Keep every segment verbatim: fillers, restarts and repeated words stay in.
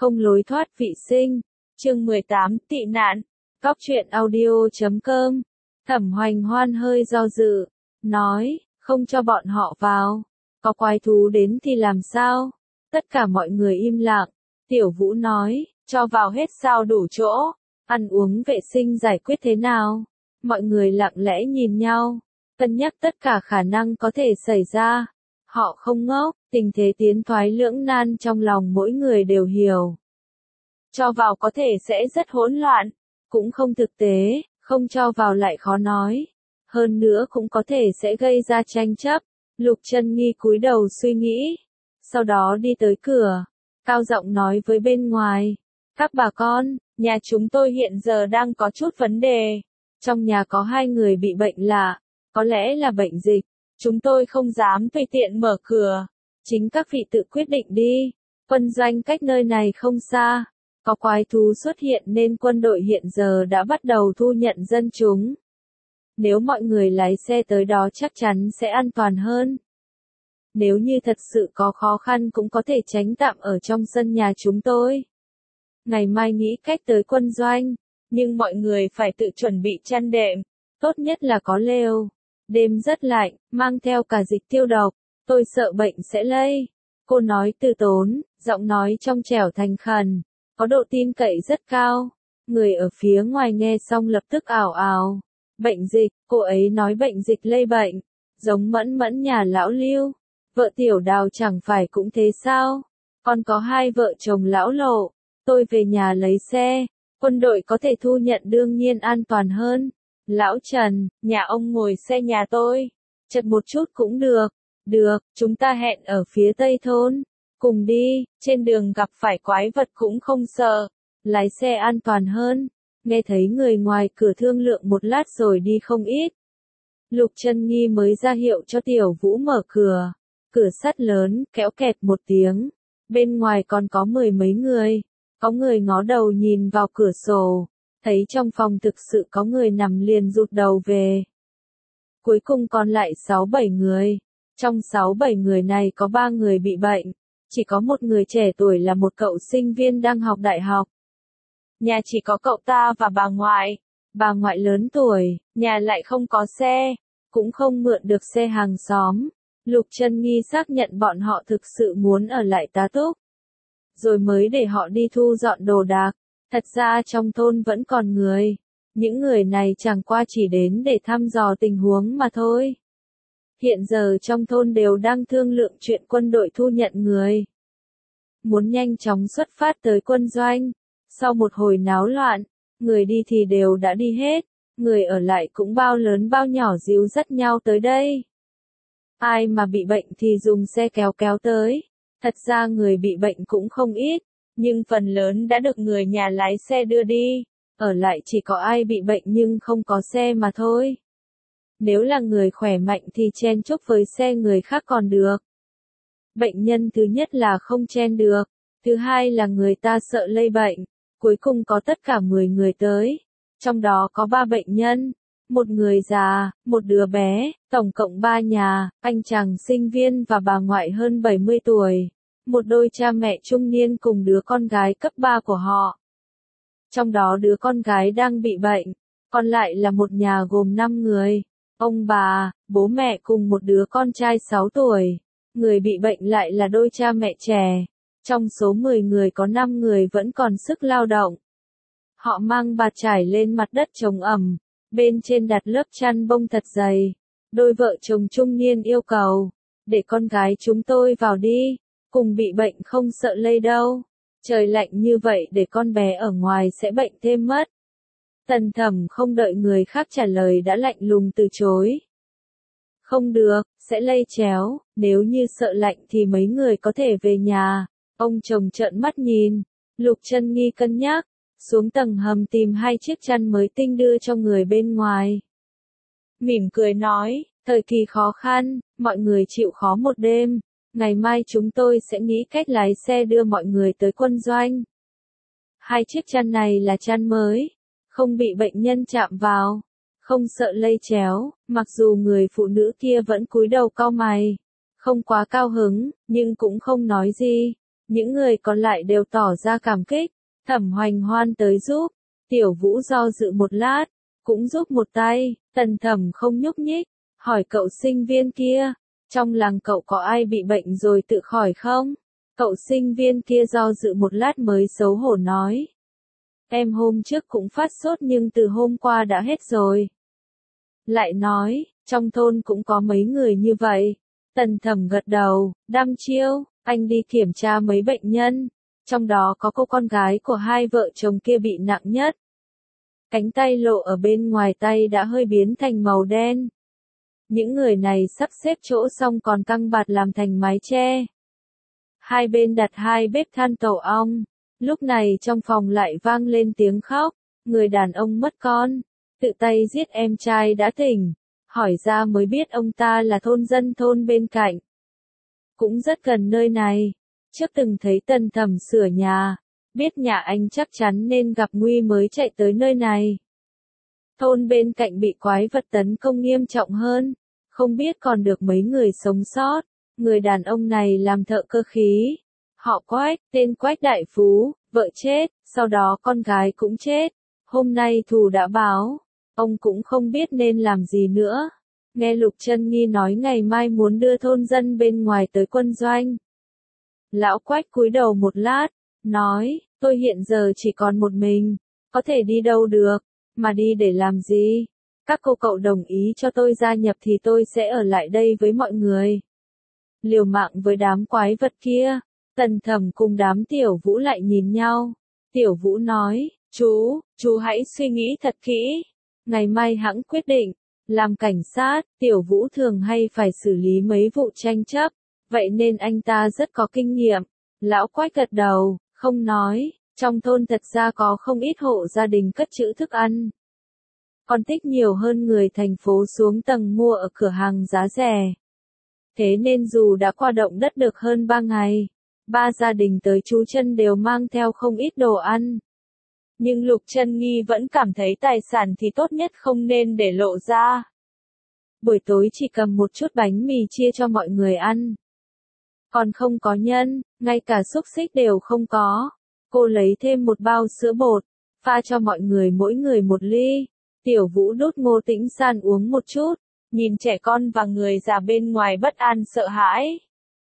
không lối thoát vị sinh. Chương mười tám, tị nạn. Góc truyện audio chấm com. Thẩm Hoành Hoan hơi do dự, nói, không cho bọn họ vào. Có quái thú đến thì làm sao? Tất cả mọi người im lặng. Tiểu Vũ nói, cho vào hết sao đủ chỗ. Ăn uống vệ sinh giải quyết thế nào? Mọi người lặng lẽ nhìn nhau, cân nhắc tất cả khả năng có thể xảy ra. Họ không ngốc, tình thế tiến thoái lưỡng nan trong lòng mỗi người đều hiểu. Cho vào có thể sẽ rất hỗn loạn, cũng không thực tế, không cho vào lại khó nói. Hơn nữa cũng có thể sẽ gây ra tranh chấp. Lục Chân Nghi cúi đầu suy nghĩ, sau đó đi tới cửa, cao giọng nói với bên ngoài, các bà con, nhà chúng tôi hiện giờ đang có chút vấn đề. Trong nhà có hai người bị bệnh lạ, có lẽ là bệnh dịch, chúng tôi không dám tùy tiện mở cửa, chính các vị tự quyết định đi. Quân doanh cách nơi này không xa, có quái thú xuất hiện nên quân đội hiện giờ đã bắt đầu thu nhận dân chúng. Nếu mọi người lái xe tới đó chắc chắn sẽ an toàn hơn. Nếu như thật sự có khó khăn cũng có thể tránh tạm ở trong sân nhà chúng tôi. Ngày mai nghĩ cách tới quân doanh, nhưng mọi người phải tự chuẩn bị chăn đệm, tốt nhất là có lều. Đêm rất lạnh, mang theo cả dịch tiêu độc, tôi sợ bệnh sẽ lây. Cô nói từ tốn, giọng nói trong trẻo thành khẩn, có độ tin cậy rất cao. Người ở phía ngoài nghe xong lập tức ảo ảo. Bệnh dịch, cô ấy nói bệnh dịch lây bệnh, giống Mẫn Mẫn nhà lão Lưu. Vợ Tiểu Đào chẳng phải cũng thế sao? Còn có hai vợ chồng lão Lộ. Tôi về nhà lấy xe, quân đội có thể thu nhận đương nhiên an toàn hơn. Lão Trần, nhà ông ngồi xe nhà tôi, chật một chút cũng được. Được, chúng ta hẹn ở phía tây thôn. Cùng đi, trên đường gặp phải quái vật cũng không sợ. Lái xe an toàn hơn. Nghe thấy người ngoài cửa thương lượng một lát rồi đi không ít. Lục Chân Nghi mới ra hiệu cho Tiểu Vũ mở cửa. Cửa sắt lớn, kéo kẹt một tiếng. Bên ngoài còn có mười mấy người. Có người ngó đầu nhìn vào cửa sổ. Thấy trong phòng thực sự có người nằm liền rụt đầu về. Cuối cùng còn lại sáu bảy người. Trong sáu bảy người này có ba người bị bệnh. Chỉ có một người trẻ tuổi là một cậu sinh viên đang học đại học. Nhà chỉ có cậu ta và bà ngoại. Bà ngoại lớn tuổi, nhà lại không có xe, cũng không mượn được xe hàng xóm. Lục Chân Nghi xác nhận bọn họ thực sự muốn ở lại tá túc. Rồi mới để họ đi thu dọn đồ đạc. Thật ra trong thôn vẫn còn người. Những người này chẳng qua chỉ đến để thăm dò tình huống mà thôi. Hiện giờ trong thôn đều đang thương lượng chuyện quân đội thu nhận người. Muốn nhanh chóng xuất phát tới quân doanh. Sau một hồi náo loạn, người đi thì đều đã đi hết. Người ở lại cũng bao lớn bao nhỏ díu dắt nhau tới đây. Ai mà bị bệnh thì dùng xe kéo kéo tới. Thật ra người bị bệnh cũng không ít, nhưng phần lớn đã được người nhà lái xe đưa đi. Ở lại chỉ có ai bị bệnh nhưng không có xe mà thôi. Nếu là người khỏe mạnh thì chen chúc với xe người khác còn được. Bệnh nhân thứ nhất là không chen được, thứ hai là người ta sợ lây bệnh. Cuối cùng có tất cả mười người tới. Trong đó có ba bệnh nhân, một người già, một đứa bé, tổng cộng ba nhà, anh chàng sinh viên và bà ngoại hơn bảy mươi tuổi. Một đôi cha mẹ trung niên cùng đứa con gái cấp ba của họ. Trong đó đứa con gái đang bị bệnh, còn lại là một nhà gồm năm người. Ông bà, bố mẹ cùng một đứa con trai sáu tuổi. Người bị bệnh lại là đôi cha mẹ trẻ. Trong số mười người có năm người vẫn còn sức lao động. Họ mang bạt trải lên mặt đất chống ẩm, bên trên đặt lớp chăn bông thật dày. Đôi vợ chồng trung niên yêu cầu, để con gái chúng tôi vào đi, cùng bị bệnh không sợ lây đâu. Trời lạnh như vậy để con bé ở ngoài sẽ bệnh thêm mất. Tần Thẩm không đợi người khác trả lời đã lạnh lùng từ chối. Không được, sẽ lây chéo, nếu như sợ lạnh thì mấy người có thể về nhà. Ông chồng trợn mắt nhìn, Lục Chân Nghi cân nhắc, xuống tầng hầm tìm hai chiếc chăn mới tinh đưa cho người bên ngoài. Mỉm cười nói, thời kỳ khó khăn, mọi người chịu khó một đêm, ngày mai chúng tôi sẽ nghĩ cách lái xe đưa mọi người tới quân doanh. Hai chiếc chăn này là chăn mới, không bị bệnh nhân chạm vào, không sợ lây chéo, mặc dù người phụ nữ kia vẫn cúi đầu cau mày, không quá cao hứng, nhưng cũng không nói gì. Những người còn lại đều tỏ ra cảm kích. Thẩm Hoành Hoan tới giúp. Tiểu Vũ do dự một lát, cũng giúp một tay. Tần Thẩm không nhúc nhích, hỏi cậu sinh viên kia, trong làng cậu có ai bị bệnh rồi tự khỏi không? Cậu sinh viên kia do dự một lát mới xấu hổ nói. Em hôm trước cũng phát sốt nhưng từ hôm qua đã hết rồi. Lại nói, trong thôn cũng có mấy người như vậy. Tần Thẩm gật đầu, đăm chiêu, anh đi kiểm tra mấy bệnh nhân, trong đó có cô con gái của hai vợ chồng kia bị nặng nhất. Cánh tay lộ ở bên ngoài tay đã hơi biến thành màu đen. Những người này sắp xếp chỗ xong còn căng bạt làm thành mái che. Hai bên đặt hai bếp than tổ ong. Lúc này trong phòng lại vang lên tiếng khóc. Người đàn ông mất con, tự tay giết em trai đã tỉnh. Hỏi ra mới biết ông ta là thôn dân thôn bên cạnh. Cũng rất gần nơi này. Trước từng thấy Tần Thẩm sửa nhà. Biết nhà anh chắc chắn nên gặp nguy mới chạy tới nơi này. Thôn bên cạnh bị quái vật tấn công nghiêm trọng hơn. Không biết còn được mấy người sống sót. Người đàn ông này làm thợ cơ khí. Họ Quách, tên Quách Đại Phú, vợ chết, sau đó con gái cũng chết. Hôm nay thù đã báo. Ông cũng không biết nên làm gì nữa. Nghe Lục Chân Nghi nói ngày mai muốn đưa thôn dân bên ngoài tới quân doanh. Lão Quách cúi đầu một lát, nói, tôi hiện giờ chỉ còn một mình, có thể đi đâu được, mà đi để làm gì? Các cô cậu đồng ý cho tôi gia nhập thì tôi sẽ ở lại đây với mọi người. Liều mạng với đám quái vật kia. Tần Thẩm cùng đám Tiểu Vũ lại nhìn nhau. Tiểu Vũ nói, chú, chú hãy suy nghĩ thật kỹ. Ngày mai hẵng quyết định. Làm cảnh sát, Tiểu Vũ thường hay phải xử lý mấy vụ tranh chấp. Vậy nên anh ta rất có kinh nghiệm. Lão Quách gật đầu, không nói. Trong thôn thật ra có không ít hộ gia đình cất trữ thức ăn. Còn tích nhiều hơn người thành phố xuống tầng mua ở cửa hàng giá rẻ. Thế nên dù đã qua động đất được hơn ba ngày, ba gia đình tới trú chân đều mang theo không ít đồ ăn. Nhưng Lục Chân Nghi vẫn cảm thấy tài sản thì tốt nhất không nên để lộ ra. Buổi tối chỉ cầm một chút bánh mì chia cho mọi người ăn. Còn không có nhân, ngay cả xúc xích đều không có. Cô lấy thêm một bao sữa bột, pha cho mọi người mỗi người một ly. Tiểu Vũ đút Ngô Tĩnh San uống một chút, nhìn trẻ con và người già bên ngoài bất an sợ hãi.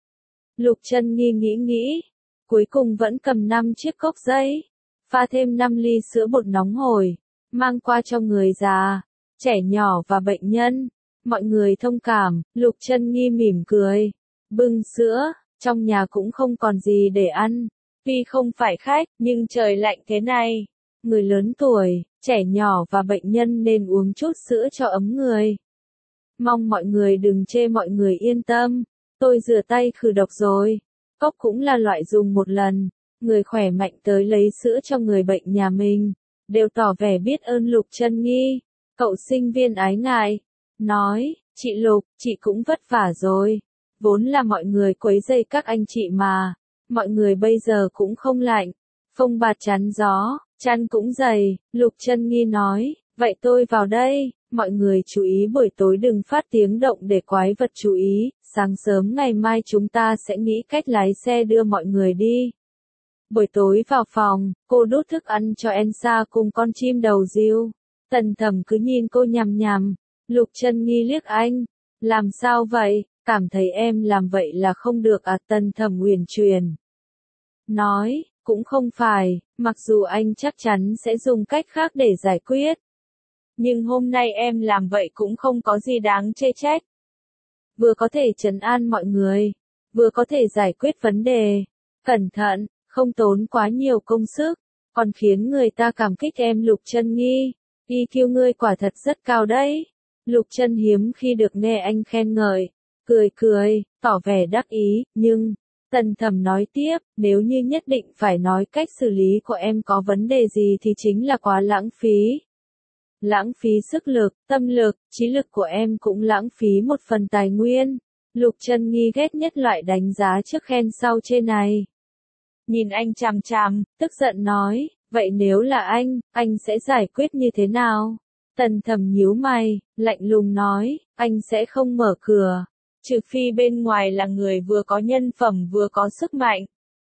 Lục Chân Nghi nghĩ nghĩ, cuối cùng vẫn cầm năm chiếc cốc giấy, pha thêm năm ly sữa bột nóng hổi, mang qua cho người già, trẻ nhỏ và bệnh nhân. Mọi người thông cảm, Lục Chân Nghi mỉm cười, bưng sữa, trong nhà cũng không còn gì để ăn. Tuy không phải khách, nhưng trời lạnh thế này, người lớn tuổi, trẻ nhỏ và bệnh nhân nên uống chút sữa cho ấm người. Mong mọi người đừng chê, mọi người yên tâm, tôi rửa tay khử độc rồi. Cốc cũng là loại dùng một lần. Người khỏe mạnh tới lấy sữa cho người bệnh nhà mình, đều tỏ vẻ biết ơn Lục Chân Nghi. Cậu sinh viên ái ngại, nói, chị Lục, chị cũng vất vả rồi. Vốn là mọi người quấy rầy các anh chị mà. Mọi người bây giờ cũng không lạnh. Phông bạt chắn gió, chăn cũng dày. Lục Chân Nghi nói, vậy tôi vào đây. Mọi người chú ý buổi tối đừng phát tiếng động để quái vật chú ý. Sáng sớm ngày mai chúng ta sẽ nghĩ cách lái xe đưa mọi người đi. Buổi tối vào phòng, cô đút thức ăn cho Elsa cùng con chim đầu diêu. Tần Thẩm cứ nhìn cô nhằm nhằm. Lục Chân Nghi liếc anh. Làm sao vậy? Cảm thấy em làm vậy là không được à? Tần Thẩm uyển chuyển nói, cũng không phải, mặc dù anh chắc chắn sẽ dùng cách khác để giải quyết. Nhưng hôm nay em làm vậy cũng không có gì đáng chê trách. Vừa có thể trấn an mọi người, vừa có thể giải quyết vấn đề. Cẩn thận, không tốn quá nhiều công sức, còn khiến người ta cảm kích em. Lục Chân Nghi, i kiu ngươi quả thật rất cao đấy. Lục Chân hiếm khi được nghe anh khen ngợi, cười cười, tỏ vẻ đắc ý, nhưng... Tần Thẩm nói tiếp, nếu như nhất định phải nói cách xử lý của em có vấn đề gì thì chính là quá lãng phí. Lãng phí sức lực, tâm lực, trí lực của em cũng lãng phí một phần tài nguyên. Lục Chân Nghi ghét nhất loại đánh giá trước khen sau chê này. Nhìn anh chằm chằm, tức giận nói, vậy nếu là anh, anh sẽ giải quyết như thế nào? Tần Thẩm nhíu mày, lạnh lùng nói, anh sẽ không mở cửa. Trừ phi bên ngoài là người vừa có nhân phẩm vừa có sức mạnh.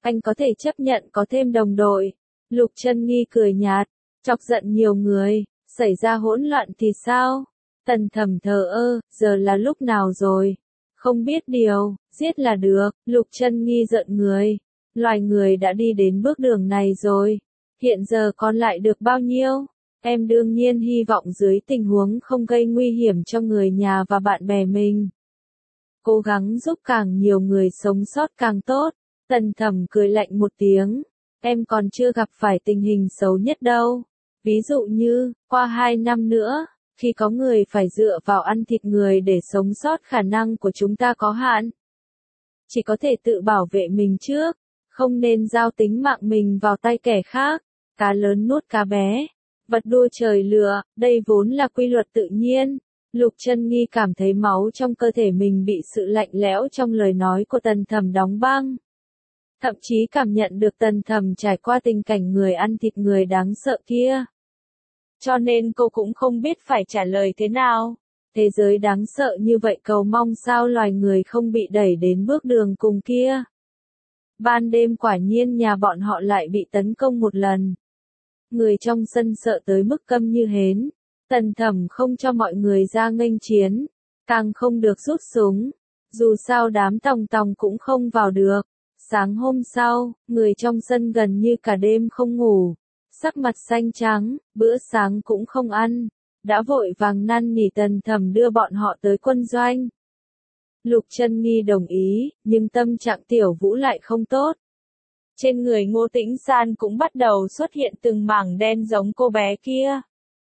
Anh có thể chấp nhận có thêm đồng đội. Lục Chân Nghi cười nhạt, chọc giận nhiều người, xảy ra hỗn loạn thì sao? Tần Thẩm thờ ơ, giờ là lúc nào rồi? Không biết điều, giết là được. Lục Chân Nghi giận người. Loài người đã đi đến bước đường này rồi. Hiện giờ còn lại được bao nhiêu? Em đương nhiên hy vọng dưới tình huống không gây nguy hiểm cho người nhà và bạn bè mình. Cố gắng giúp càng nhiều người sống sót càng tốt. Tần Thẩm cười lạnh một tiếng. Em còn chưa gặp phải tình hình xấu nhất đâu. Ví dụ như, qua hai năm nữa, khi có người phải dựa vào ăn thịt người để sống sót, khả năng của chúng ta có hạn. Chỉ có thể tự bảo vệ mình trước, không nên giao tính mạng mình vào tay kẻ khác. Cá lớn nuốt cá bé, vật đua trời lừa, đây vốn là quy luật tự nhiên. Lục Chân Nghi cảm thấy máu trong cơ thể mình bị sự lạnh lẽo trong lời nói của Tần Thẩm đóng băng. Thậm chí cảm nhận được Tần Thẩm trải qua tình cảnh người ăn thịt người đáng sợ kia. Cho nên cô cũng không biết phải trả lời thế nào. Thế giới đáng sợ như vậy, cầu mong sao loài người không bị đẩy đến bước đường cùng kia. Ban đêm quả nhiên nhà bọn họ lại bị tấn công một lần. Người trong sân sợ tới mức câm như hến. Tần Thẩm không cho mọi người ra nghênh chiến, càng không được rút súng. Dù sao đám tòng tòng cũng không vào được. Sáng hôm sau, người trong sân gần như cả đêm không ngủ. Sắc mặt xanh trắng, bữa sáng cũng không ăn. Đã vội vàng năn nỉ Tần Thẩm đưa bọn họ tới quân doanh. Lục Chân Nghi đồng ý, nhưng tâm trạng Tiểu Vũ lại không tốt. Trên người Ngô Tĩnh San cũng bắt đầu xuất hiện từng mảng đen giống cô bé kia.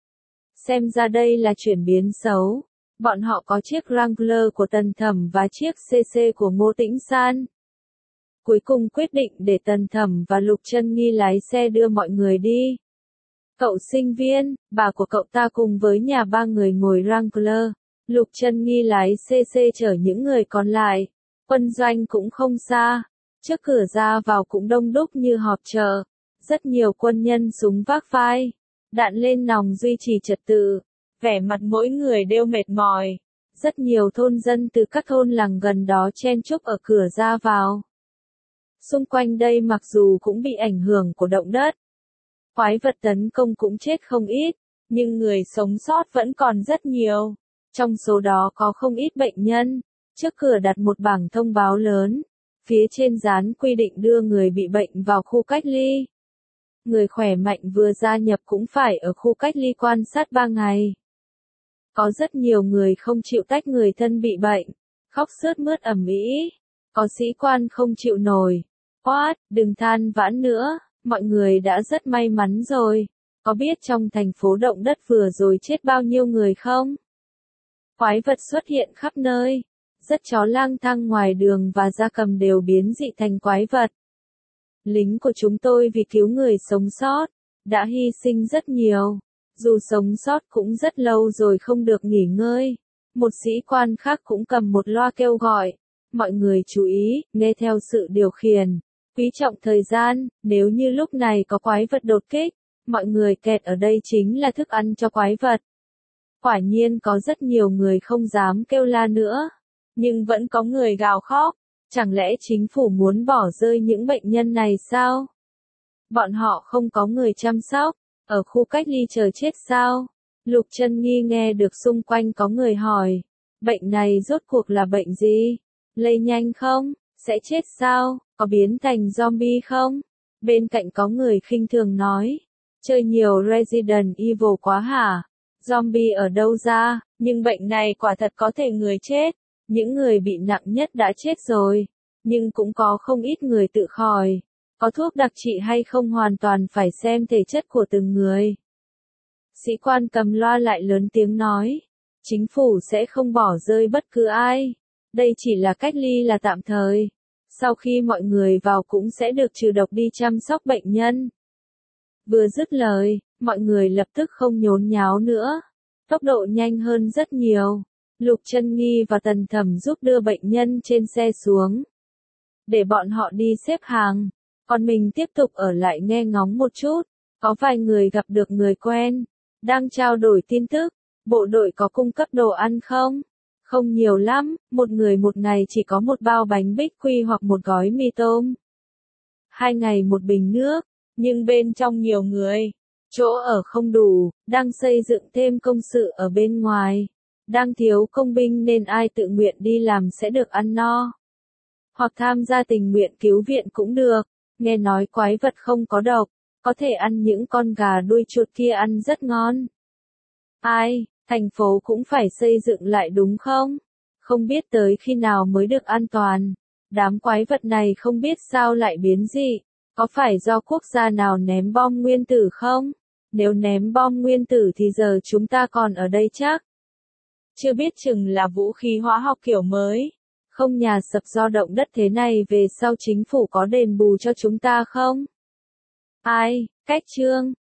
Xem ra đây là chuyển biến xấu. Bọn họ có chiếc Wrangler của Tần Thẩm và chiếc xê xê của Ngô Tĩnh San. Cuối cùng quyết định để Tần Thẩm và Lục Chân Nghi lái xe đưa mọi người đi. Cậu sinh viên, bà của cậu ta cùng với nhà ba người ngồi Wrangler. Lục Chân Nghi lái xê xê chở những người còn lại. Quân doanh cũng không xa. Trước cửa ra vào cũng đông đúc như họp chợ. Rất nhiều quân nhân súng vác vai, đạn lên nòng duy trì trật tự. Vẻ mặt mỗi người đều mệt mỏi. Rất nhiều thôn dân từ các thôn làng gần đó chen chúc ở cửa ra vào. Xung quanh đây mặc dù cũng bị ảnh hưởng của động đất, quái vật tấn công cũng chết không ít, nhưng người sống sót vẫn còn rất nhiều. Trong số đó có không ít bệnh nhân. Trước cửa đặt một bảng thông báo lớn. Phía trên dán quy định đưa người bị bệnh vào khu cách ly. Người khỏe mạnh vừa gia nhập cũng phải ở khu cách ly quan sát ba ngày. Có rất nhiều người không chịu tách người thân bị bệnh, khóc sướt mướt ầm ĩ. Có sĩ quan không chịu nổi. What, đừng than vãn nữa, mọi người đã rất may mắn rồi. Có biết trong thành phố động đất vừa rồi chết bao nhiêu người không? Quái vật xuất hiện khắp nơi. Rất chó lang thang ngoài đường và gia cầm đều biến dị thành quái vật. Lính của chúng tôi vì cứu người sống sót, đã hy sinh rất nhiều. Dù sống sót cũng rất lâu rồi không được nghỉ ngơi. Một sĩ quan khác cũng cầm một loa kêu gọi. Mọi người chú ý, nghe theo sự điều khiển. Quý trọng thời gian, nếu như lúc này có quái vật đột kích, mọi người kẹt ở đây chính là thức ăn cho quái vật. Quả nhiên có rất nhiều người không dám kêu la nữa. Nhưng vẫn có người gào khóc. Chẳng lẽ chính phủ muốn bỏ rơi những bệnh nhân này sao? Bọn họ không có người chăm sóc, ở khu cách ly chờ chết sao? Lục Chân Nghi nghe được xung quanh có người hỏi. Bệnh này rốt cuộc là bệnh gì? Lây nhanh không? Sẽ chết sao? Có biến thành zombie không? Bên cạnh có người khinh thường nói. Chơi nhiều Resident Evil quá hả? Zombie ở đâu ra? Nhưng bệnh này quả thật có thể người chết. Những người bị nặng nhất đã chết rồi. Nhưng cũng có không ít người tự khỏi. Có thuốc đặc trị hay không hoàn toàn phải xem thể chất của từng người. Sĩ quan cầm loa lại lớn tiếng nói. Chính phủ sẽ không bỏ rơi bất cứ ai. Đây chỉ là cách ly là tạm thời. Sau khi mọi người vào cũng sẽ được trừ độc đi chăm sóc bệnh nhân. Vừa dứt lời, mọi người lập tức không nhốn nháo nữa. Tốc độ nhanh hơn rất nhiều. Lục Chân Nghi và Tần Thẩm giúp đưa bệnh nhân trên xe xuống. Để bọn họ đi xếp hàng. Còn mình tiếp tục ở lại nghe ngóng một chút. Có vài người gặp được người quen. Đang trao đổi tin tức. Bộ đội có cung cấp đồ ăn không? Không nhiều lắm, một người một ngày chỉ có một bao bánh bích quy hoặc một gói mì tôm. hai ngày một bình nước, nhưng bên trong nhiều người, chỗ ở không đủ, đang xây dựng thêm công sự ở bên ngoài, đang thiếu công binh nên ai tự nguyện đi làm sẽ được ăn no. Hoặc tham gia tình nguyện cứu viện cũng được, nghe nói quái vật không có độc, có thể ăn những con gà đuôi chuột kia ăn rất ngon. Ai, thành phố cũng phải xây dựng lại đúng không? Không biết tới khi nào mới được an toàn. Đám quái vật này không biết sao lại biến dị, có phải do quốc gia nào ném bom nguyên tử không? Nếu ném bom nguyên tử thì giờ chúng ta còn ở đây chắc. Chưa biết chừng là vũ khí hóa học kiểu mới. Không nhà sập do động đất thế này về sau chính phủ có đền bù cho chúng ta không? Ai, cách chương.